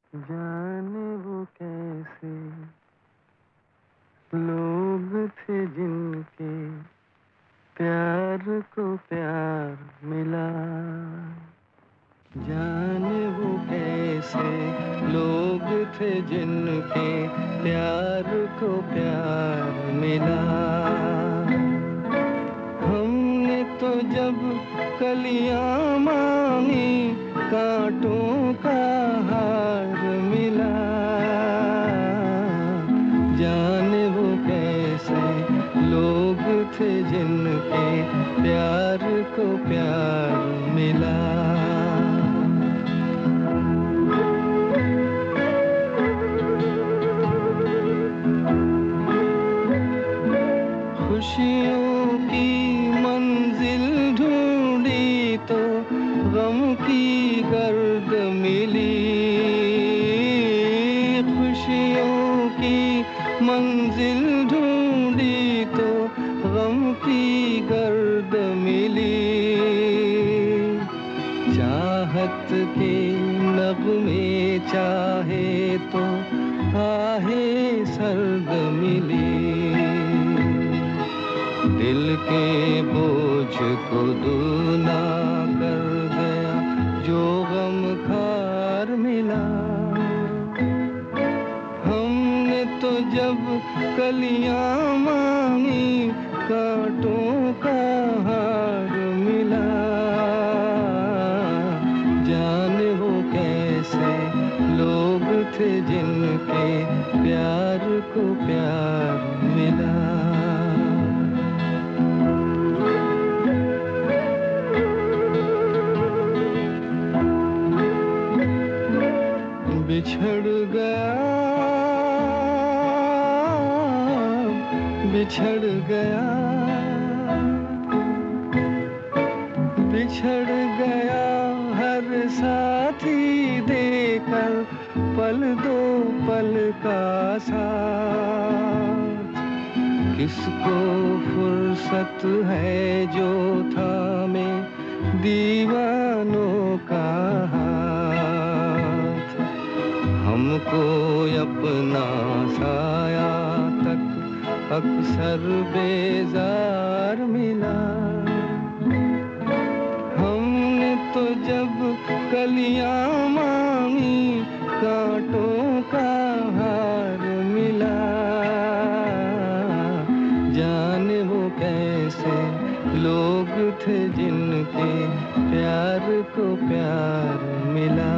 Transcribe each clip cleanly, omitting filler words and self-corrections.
जाने वो कैसे लोग थे जिनके प्यार को प्यार मिला। जाने वो कैसे लोग थे जिनके प्यार को प्यार मिला। हमने तो जब कलियां मांगी कांटों का हार मिला। जाने वो कैसे लोग थे जिनके प्यार को प्यार मिला। खुशियों की मंजिल ढूंढी तो गम की गर्द मिली। खुशियों की मंजिल ढूंढी तो गम की गर्द मिली। चाहत के नगमे चाहे तो आहे सर्द मिली। दिल के बोझ को दूना कर गया जो गम खार मिला। हमने तो जब कलियां मांगी कांटों का हार मिला। जाने वो कैसे लोग थे जिनके प्यार को प्यार मिला। बिछड़ गया बिछड़ गया बिछड़ गया हर साथी देकर पल दो पल का साथ। किसको फुर्सत है जो थामे दीवानों का हाथ। हमको अपना साया तक अक्सर बेजार मिला। हमने तो जब कलियां मांगी कांटों का हार मिला। जाने वो कैसे लोग थे जिनके प्यार को प्यार मिला।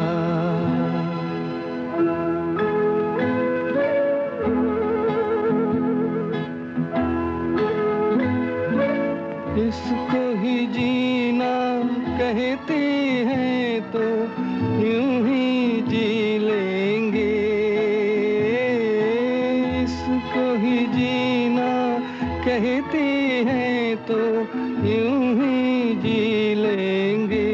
इसको ही जीना कहते हैं तो यूं ही जी लेंगे। इसको ही जीना कहते हैं तो यूं ही जी लेंगे।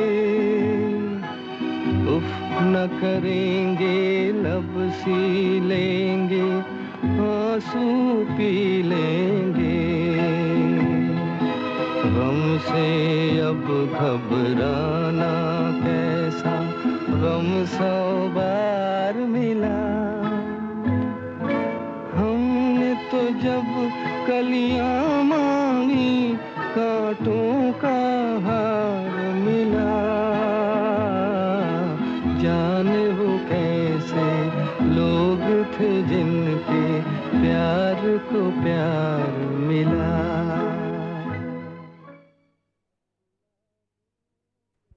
उफ न करेंगे लब सी लेंगे आंसू पी लेंगे। गम से अब घबराना कैसा गम 100 बार मिला। हमने तो जब कलियां मांगी कांटों का हार मिला। जाने वो कैसे लोग थे जिनके प्यार को प्यार मिला।